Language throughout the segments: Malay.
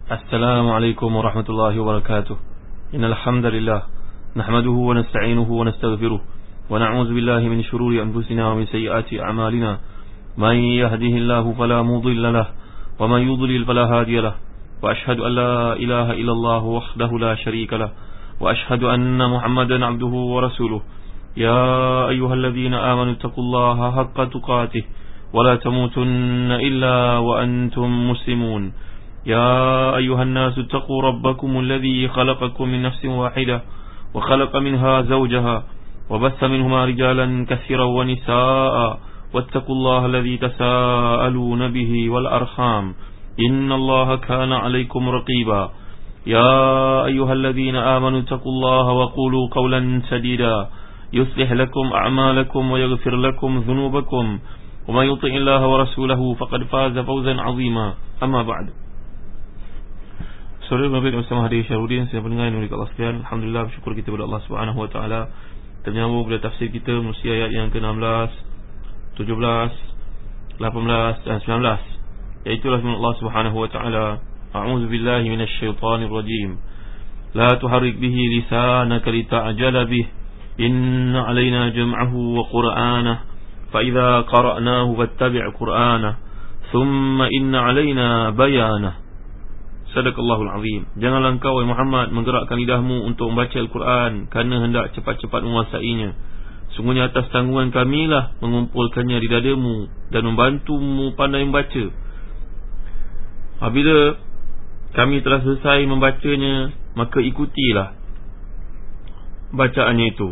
السلام عليكم ورحمة الله وبركاته. إن الحمد لله نحمده ونستعينه ونستغفره ونعوذ بالله من شرور أنفسنا ومن سيئات أعمالنا. من يهده الله فلا مضل له ومن يضلل فلا هادي له. وأشهد أن لا إله إلا الله وحده لا شريك له وأشهد أن محمدا عبده ورسوله. يا أيها الذين آمنوا اتقوا الله حق تقاته ولا تموتن إلا وأنتم مسلمون. يا أيها الناس اتقوا ربكم الذي خلقكم من نفس واحدة وخلق منها زوجها وبث منهما رجالا كثيرا ونساء واتقوا الله الذي تساءلون به والأرحام إن الله كان عليكم رقيبا. يا أيها الذين آمنوا اتقوا الله وقولوا قولا سديدا يصلح لكم أعمالكم ويغفر لكم ذنوبكم ومن يطع الله ورسوله فقد فاز فوزا عظيما. أما بعد. Saudara Nabi bersama Hadir Syarudin, saya pendengar yang Allah sekalian, alhamdulillah bersyukur kita kepada Allah Subhanahu wa taala. Ternyambung pada tafsir kita musia ayat yang ke-16, 17, 18 dan 19. Iaitu firman Allah Subhanahu wa taala, a'udzu billahi minasyaitonir rajim. La tuharrik bihi lisanaka lita'jala bih. Inna 'alaina jam'ahu wa qur'anahu. Fa idza qara'nahu fattabi' qur'anahu. Thumma inna 'alaina bayanahu. Sadaqallahul azim. Janganlah engkau wahai Muhammad menggerakkan lidahmu untuk membaca Al-Quran kerana hendak cepat-cepat menguasainya. Sungguhnya atas tanggungan kamilah mengumpulkannya di dadamu dan membantumu pandai membaca. Apabila kami telah selesai membacanya, maka ikutilah bacaannya itu.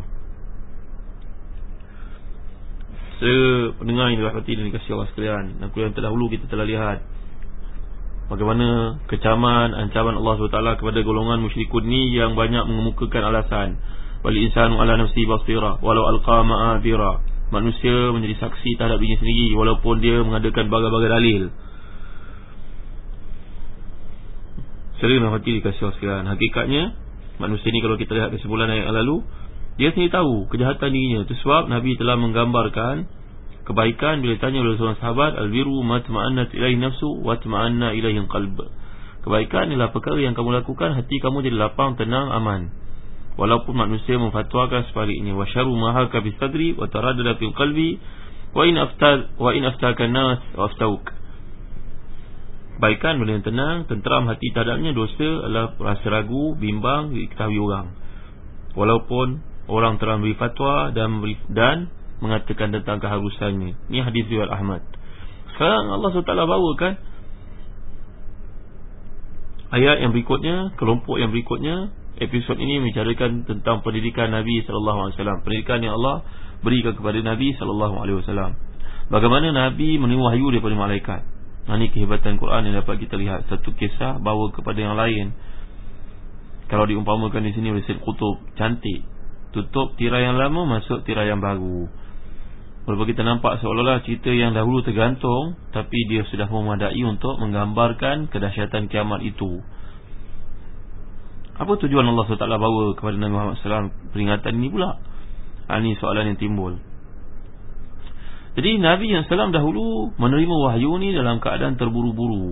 Pendengar yang dirahmati dan dikasihi Allah sekalian, aku yang terdahulu kita telah lihat bagaimana kecaman, ancaman Allah SWT kepada golongan musyrikun ni yang banyak mengemukakan alasan. Wal insanu ala nafsi basira walau alqa ma'adira. Manusia menjadi saksi terhadap dirinya sendiri walaupun dia mengadakan bagai-bagai dalil. Sering hati dikasih Allah sekalian. Hakikatnya manusia ni, kalau kita lihat kesimpulan ayat yang lalu, dia sendiri tahu kejahatan dirinya. Itu sebab Nabi telah menggambarkan kebaikan bila ditanya oleh seorang sahabat, al-birru ma tama'annat ilaihi nafsu wa tama'anna ilaihi qalb. Kebaikan ialah perkara yang kamu lakukan hati kamu jadi lapang, tenang, aman. Walaupun manusia memfatwakan sebaliknya. Wa syarru ma haka fi sadri wa taraddada fil qalbi wa in aftaka an-nas wa aftauk. Kebaikan benda yang tenang, tenteram hati terhadapnya. Dosa adalah rasa ragu, bimbang diketahui orang. Walaupun orang telah beri fatwa dan mengatakan tentang keharusannya. Ini hadis riwayat Ahmad. Sekarang Allah SWT bawakan ayat yang berikutnya, kelompok yang berikutnya. Episod ini membicarakan tentang pendidikan Nabi SAW, pendidikan yang Allah berikan kepada Nabi SAW. Bagaimana Nabi menerima wahyu daripada malaikat. Ini kehebatan Quran yang dapat kita lihat. Satu kisah bawa kepada yang lain. Kalau diumpamakan di sini oleh Syed Qutub, cantik. Tutup tirai yang lama, masuk tirai yang baru. Walaupun kita nampak seolah-olah cerita yang dahulu tergantung, tapi dia sudah memadai untuk menggambarkan kedahsyatan kiamat itu. Apa tujuan Allah SWT bawa kepada Nabi Muhammad SAW peringatan ini pula? Ini soalan yang timbul. Jadi Nabi SAW dahulu menerima wahyu ni dalam keadaan terburu-buru.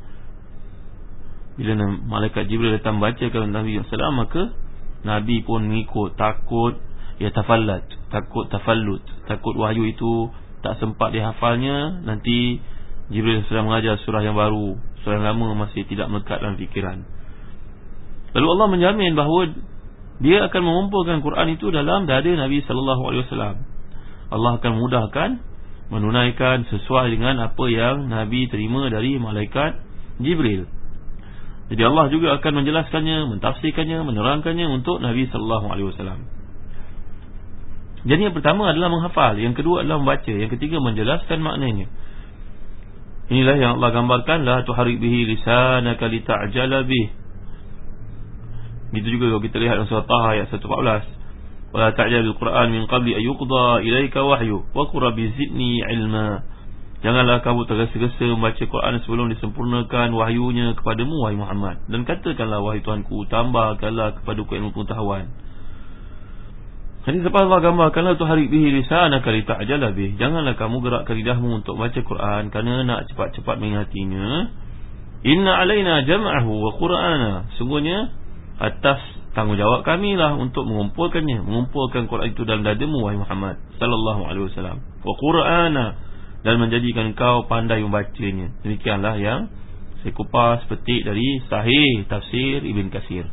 Bila malaikat Jibril datang baca kepada Nabi SAW, maka Nabi pun mengikut, takut tafallut, takut wahyu itu tak sempat dihafalnya. Nanti Jibril sedang mengajar surah yang baru, surah yang lama masih tidak melekat dalam fikiran. Lalu Allah menjamin bahawa dia akan mengumpulkan Quran itu dalam dada Nabi SAW. Allah akan mudahkan menunaikan sesuai dengan apa yang Nabi terima dari malaikat Jibril. Jadi Allah juga akan menjelaskannya, mentafsirkannya, menerangkannya untuk Nabi SAW. Jadi yang pertama adalah menghafal, yang kedua adalah membaca, yang ketiga menjelaskan maknanya. Inilah yang Allah gambarkan, la tuharrik bihi lisanaka lita'jala bih. Itu juga kalau kita lihat dalam surah Taha ayat 114. Wa la ta'jal bil-Quran min qabli an yuqda ilaika wahyu wa qur rabbi zidni ilma. Janganlah kamu tergesa-gesa membaca Quran sebelum disempurnakan wahyunya kepadamu, wahai Muhammad. Dan katakanlah, wahai Tuhanku, tambahkanlah kepadaku ilmu pengetahuan. Jadi selepas Allah gambarkanlah tuharrik bihi lisanaka lita'jala bih. Janganlah kamu gerakkan lidahmu untuk baca Quran kerana nak cepat-cepat mengingatinya. Inna alaina jam'ahu wa qur'ana, sungguhnya atas tanggungjawab kami lah untuk mengumpulkan Quran itu dalam dadamu wahai Muhammad sallallahu alaihi wasallam, wa qur'ana, dan menjadikan kau pandai membacanya. Demikianlah yang saya kupas petik dari Sahih Tafsir Ibn Katsir.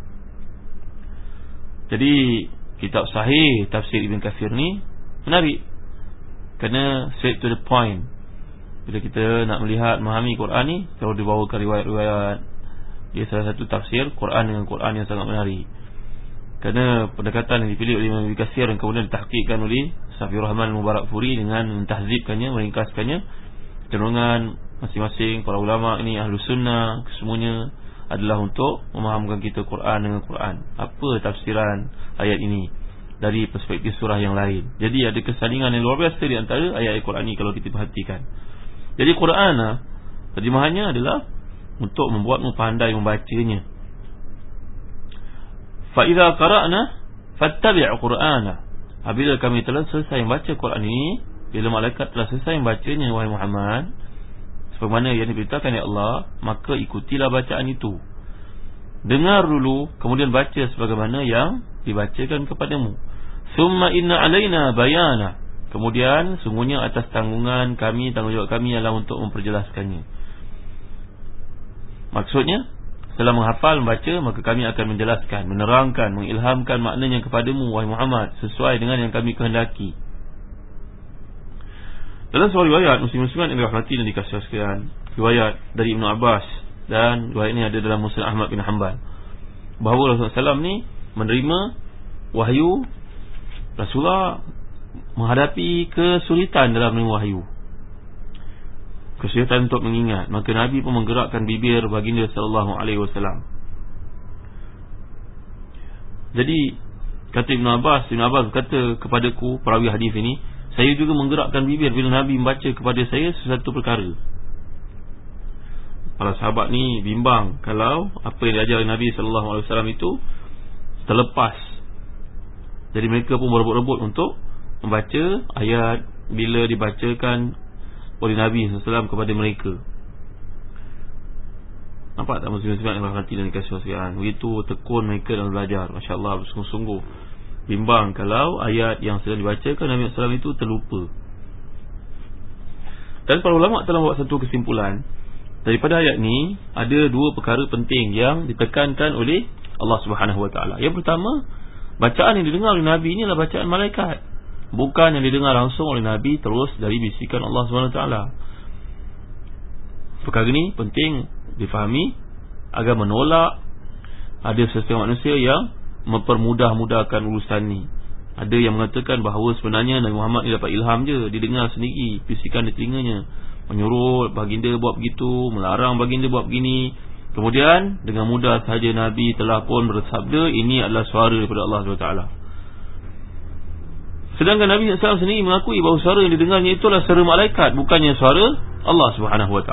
Jadi kitab Sahih Tafsir Ibn Katsir ni menarik, kerana straight to the point. Bila kita nak melihat, memahami Quran ni, kalau dibawakan riwayat-riwayat, dia salah satu tafsir Quran dengan Quran yang sangat menarik. Kerana pendekatan yang dipilih oleh Imam Ibn Katsir dan kemudian ditahqiqkan oleh Safiur Rahman Mubarakfuri dengan mentahzibkannya, meringkaskannya, cenderungan masing-masing para ulama ini, ahlu sunnah, semuanya adalah untuk memahamkan kita Quran dengan Quran. Apa tafsiran ayat ini dari perspektif surah yang lain. Jadi ada kesalingan yang luar biasa di antara ayat-ayat Quran ini kalau kita perhatikan. Jadi Quran terjemahannya adalah untuk membuatmu pandai membacanya. Fa idza qara'na fattabi' Qur'ana. Apabila kami telah selesai membaca Quran ini, bila malaikat telah selesai membacanya wahai Muhammad, sebagaimana yang diberitakan oleh Allah, maka ikutilah bacaan itu. Dengar dulu, kemudian baca sebagaimana yang dibacakan kepadamu. Summa inna alaina bayana. Kemudian sungguhnya atas tanggungjawab kami adalah untuk memperjelaskannya. Maksudnya, setelah menghafal, membaca, maka kami akan menjelaskan, menerangkan, mengilhamkan maknanya kepadamu wahai Muhammad, sesuai dengan yang kami kehendaki. Dalam sebuah riwayat muslim-muslimat yang dirahmati dan dikasihi sekalian, riwayat dari Ibnu Abbas, dan riwayat ini ada dalam Musnad Ahmad bin Hanbal, bahawa Rasulullah SAW ni menerima wahyu. Rasulullah menghadapi kesulitan dalam menerima wahyu, kesulitan untuk mengingat, maka Nabi pun menggerakkan bibir baginda sallallahu alaihi wasallam. Jadi kata Ibn Abbas berkata kepadaku, perawi hadis ini, saya juga menggerakkan bibir bila Nabi membaca kepada saya sesuatu perkara. Para sahabat ni bimbang kalau apa yang diajar Nabi sallallahu alaihi wasallam itu terlepas. Jadi mereka pun berebut-rebut untuk membaca ayat bila dibacakan oleh Nabi SAW kepada mereka. Nampak tak muslim-muslimat yang berhati dan dikasih sekalian? Begitu tekun mereka dalam belajar. Masya Allah, bersungguh-sungguh bimbang kalau ayat yang sedang dibacakan Nabi SAW itu terlupa. Dan para ulama telah buat satu kesimpulan. Daripada ayat ni ada dua perkara penting yang ditekankan oleh Allah Subhanahu Wa Taala. Yang pertama, bacaan yang didengar oleh Nabi ini adalah bacaan malaikat, bukan yang didengar langsung oleh Nabi terus dari bisikan Allah SWT. Perkara ini penting difahami agar menolak ada setengah manusia yang mempermudah-mudahkan urusan ni. Ada yang mengatakan bahawa sebenarnya Nabi Muhammad ni dapat ilham je, didengar sendiri bisikan di telinganya, menyuruh baginda buat begitu, melarang baginda buat begini. Kemudian dengan mudah sahaja Nabi telah pun bersabda, ini adalah suara daripada Allah SWT. Sedangkan Nabi SAW sendiri mengakui bahawa suara yang didengarnya itulah suara malaikat, bukannya suara Allah SWT.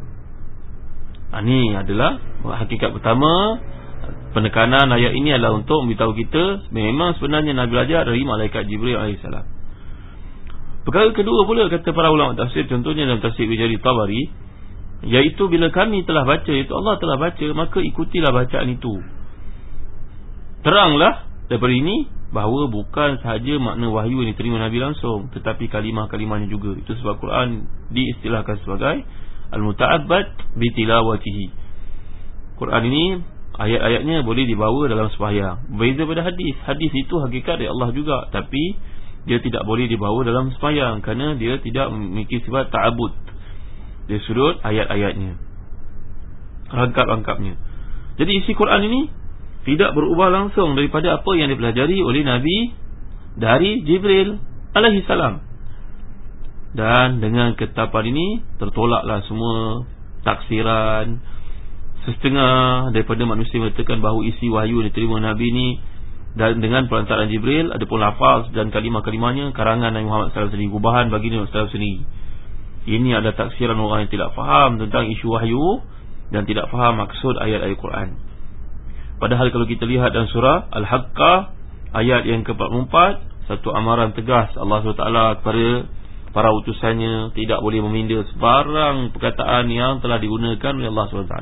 Ini adalah hakikat pertama. Penekanan ayat ini adalah untuk memberitahu kita memang sebenarnya Nabi belajar dari malaikat Jibril AS. Perkara kedua pula, kata para ulama tafsir, contohnya dalam tafsir Ibn Jarir Tabari, iaitu bila kami telah baca, iaitu Allah telah baca, maka ikutilah bacaan itu. Teranglah daripada ini bahawa bukan sahaja makna wahyu yang diterima Nabi langsung, tetapi kalimah-kalimahnya juga. Itu sebab Quran diistilahkan sebagai Al-Muta'abbad bitilawatihi. Quran ini ayat-ayatnya boleh dibawa dalam sembahyang. Berbeza pada hadis. Hadis itu hakikat dari Allah juga, tapi dia tidak boleh dibawa dalam sembahyang kerana dia tidak memiliki sifat ta'abud dari sudut ayat-ayatnya, rangkap-rangkapnya. Jadi isi Quran ini tidak berubah langsung daripada apa yang dipelajari oleh Nabi dari Jibril alaihi salam. Dan dengan ketetapan ini tertolaklah semua taksiran setengah daripada manusia mengatakan bahawa isi wahyu yang diterima Nabi ini dan dengan perantaraan Jibril, adapun lafaz dan kalimah-kalimahnya karangan Nabi Muhammad SAW sendiri, gubahan baginda SAW sendiri. Ini adalah taksiran orang yang tidak faham tentang isu wahyu dan tidak faham maksud ayat-ayat Quran. Padahal kalau kita lihat dalam surah Al-Haqqah ayat yang ke-44, satu amaran tegas Allah SWT kepada para utusannya, tidak boleh meminda sebarang perkataan yang telah digunakan oleh Allah SWT.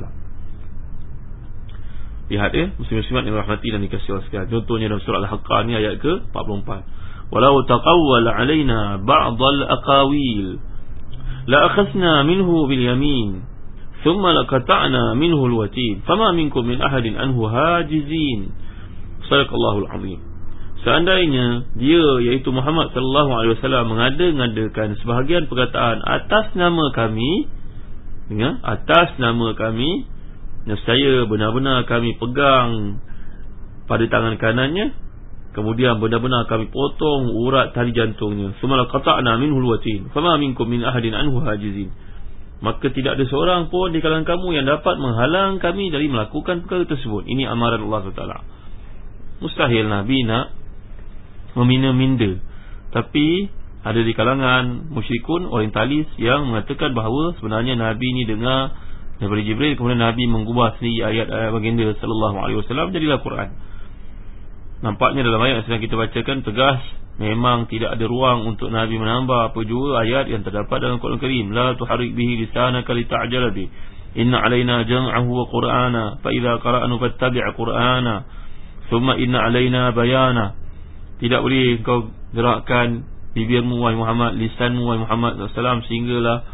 Lihat muslim-muslimat yang rahmati dan dikasihi Allah sekalian. Contohnya dalam surah Al-Haqqah ni ayat ke-44. Walau taqawwal alaina ba'dal aqawil la akhadna minhu bil yamin thumma laqata'na minhu al watin fama minkum min ahadin anhu hajizin. Sadaqallahul azim. Seandainya dia, iaitu Muhammad sallallahu alaihi wasallam, mengada-ngadakan sebahagian perkataan atas nama kami, dengar, atas nama kami, nescaya benar-benar kami pegang pada tangan kanannya, kemudian benar-benar kami potong urat tali jantungnya. Summa qata'na minhu al-watin fama minkum min ahadin anhu hajizin. Maka tidak ada seorang pun di kalangan kamu yang dapat menghalang kami dari melakukan perkara tersebut. Ini amaran Allah SWT. Mustahil Nabi nak memina-minda. Tapi ada di kalangan musyrikun orientalis yang mengatakan bahawa sebenarnya Nabi ni dengar daripada Jibril, kemudian Nabi mengubah sendiri ayat-ayat baginda sallallahu alaihi wasallam, jadilah Quran. Nampaknya dalam ayat yang sedang kita bacakan tegas, memang tidak ada ruang untuk Nabi menambah apa jua ayat yang terdapat dalam Quran Karim. La tuharrik bihi lisanaka lita'jala bi. Inna alaina jam'ahu wa qur'ana fa idza qara'nahu fattabi' qur'ana thumma inna alaina bayana. Tidak boleh kau gerakkan bibirmu wahai Muhammad, lisanmu wahai Muhammad sallallahu, sehinggalah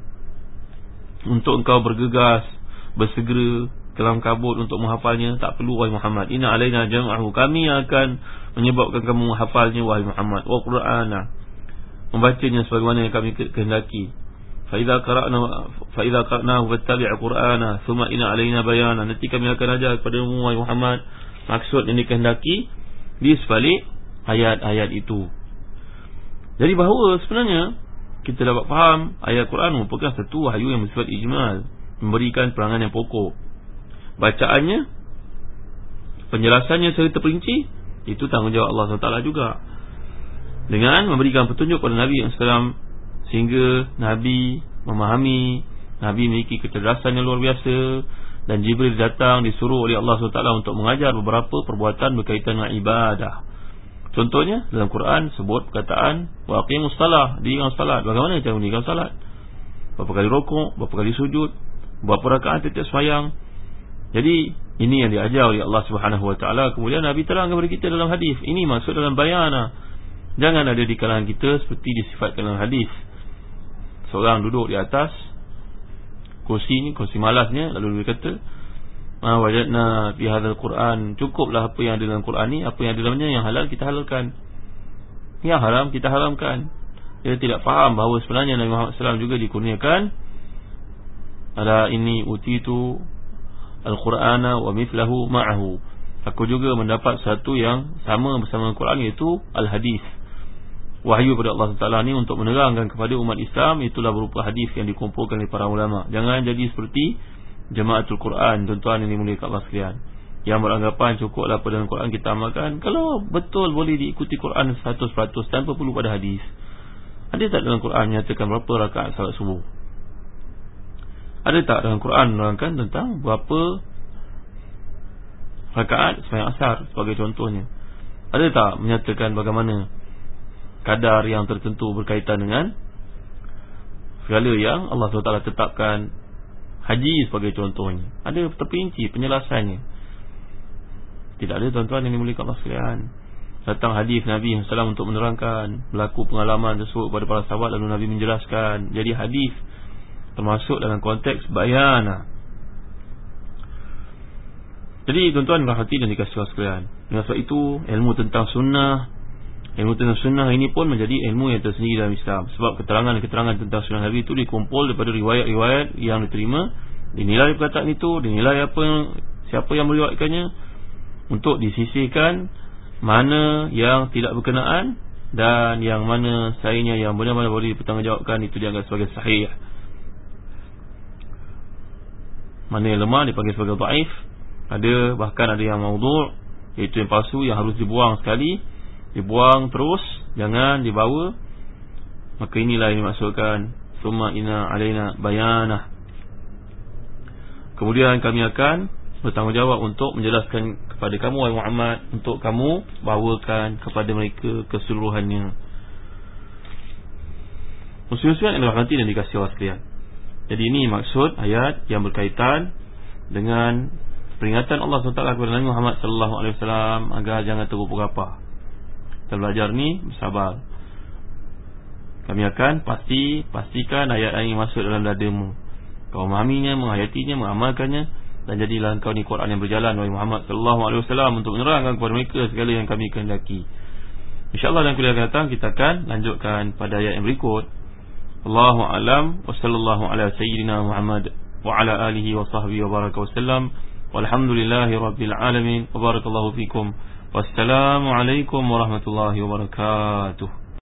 untuk engkau bergegas, bersegera kelam kabut untuk menghafalnya. Tak perlu wahai Muhammad. Inna alaina jam'ahu, kami akan menyebabkan kamu menghafalnya wahai Muhammad. Wa qur'ana, membacanya sebagaimana yang kami kehendaki. Fa idza qara'nahu fattabi' qur'ana thumma inna alaina bayana. Nanti kami akan ajar kepadamu wahai Muhammad maksud yang dikehendaki di sebalik ayat-ayat itu. Jadi bahawa sebenarnya kita dapat faham ayat Quran merupakan satu wahyu yang bersifat ijmal, memberikan perangan yang pokok. Bacaannya, penjelasannya secara terperinci, itu tanggungjawab Allah SWT juga, dengan memberikan petunjuk kepada Nabi SAW, sehingga Nabi memahami, Nabi memiliki kecerdasan yang luar biasa. Dan Jibril datang disuruh oleh Allah SWT untuk mengajar beberapa perbuatan berkaitan dengan ibadah. Contohnya dalam Quran sebut perkataan wa aqimus salah, dirikan salat. Bagaimana cara mendirikan salat? Berapa kali rukuk, berapa kali sujud, berapa rakaat setiap sembahyang. Jadi ini yang diajar oleh Allah Subhanahu Wa Taala. Kemudian Nabi terangkan kepada kita dalam hadis. Ini maksud dalam bayana. Jangan ada di kalangan kita seperti disifatkan dalam hadis, seorang duduk di atas kursi ni, kursi malasnya, lalu dia kata ma wajadna fi hadzal Quran, cukuplah apa yang ada dalam Quran ni, apa yang ada dalamnya, yang halal kita halalkan, yang haram kita haramkan. Dia tidak faham bahawa sebenarnya Nabi Muhammad SAW juga dikurniakan ada ini utitu al-Qur'ana wa mithlahu ma'ahu. Aku juga mendapat satu yang sama bersama Al-Quran, iaitu al-hadis. Wahyu pada Allah Taala ni untuk menerangkan kepada umat Islam, itulah berupa hadis yang dikumpulkan oleh para ulama. Jangan jadi seperti Jamaatul Quran, tuan-tuan yang dimuliakan Allah sekalian, yang beranggapan cukuplah pada Al-Quran kita amalkan. Kalau betul boleh diikuti Quran 100% tanpa perlu pada hadis. Ada tak dalam Quran menyatakan berapa rakaat salat subuh? Ada tak dalam Quran menerangkan tentang berapa rakaat sembahyang asar sebagai contohnya? Ada tak menyatakan bagaimana kadar yang tertentu berkaitan dengan segala yang Allah SWT tetapkan? Haji sebagai contohnya, ada terperinci penjelasannya. Tidak ada, tuan-tuan yang dimuliakan Allah sekalian. Datang hadis Nabi SAW untuk menerangkan berlaku pengalaman tersebut kepada para sahabat, lalu Nabi menjelaskan. Jadi hadis termasuk dalam konteks bayana. Jadi tuan-tuan rahmati dan dikasihi Allah sekalian, dengan sebab itu ilmu tentang sunnah, ilmu tentang sunnah ini pun menjadi ilmu yang tersendiri dalam Islam. Sebab keterangan-keterangan tentang sunnah Nabi itu dikumpul daripada riwayat-riwayat yang diterima, dinilai perkataan itu, dinilai siapa yang meriwayatkannya, untuk disisihkan mana yang tidak berkenaan dan yang mana selainnya yang benar-benar boleh dipertanggungjawabkan, itu dianggap sebagai sahih. Mana yang lemah dipanggil sebagai dhaif. Ada, bahkan ada yang maudhu', iaitu yang palsu, yang harus dibuang sekali, dibuang terus, jangan dibawa. Maka inilah yang dimaksudkan summa inna alaina bayana. Kemudian kami akan bertanggungjawab untuk menjelaskan kepada kamu wahai Muhammad, untuk kamu bawakan kepada mereka keseluruhannya. Muslim-muslimat yang dirahmati dan dikasihi Allah sekalian. Jadi ini maksud ayat yang berkaitan dengan peringatan Allah SWT kepada Nabi Muhammad SAW agar jangan tergupur-gapar. Kita belajar ni bersabar. Kami akan pastikan ayat-ayat yang masuk dalam dadamu. Kau memahaminya, menghayatinya, mengamalkannya, dan jadilah engkau ni Quran yang berjalan Nabi Muhammad SAW untuk menerangkan kepada mereka segala yang kami kehendaki. InsyaAllah dalam kuliah akan datang kita akan lanjutkan pada ayat yang berikut. Allahu a'lam wa sallallahu ala sayyidina Muhammad wa ala alihi wa sahbihi wa baraka wasallam. Walhamdulillahi rabbil alamin. Wa barakallahu fikum. Wassalamu alaikum warahmatullahi wabarakatuh.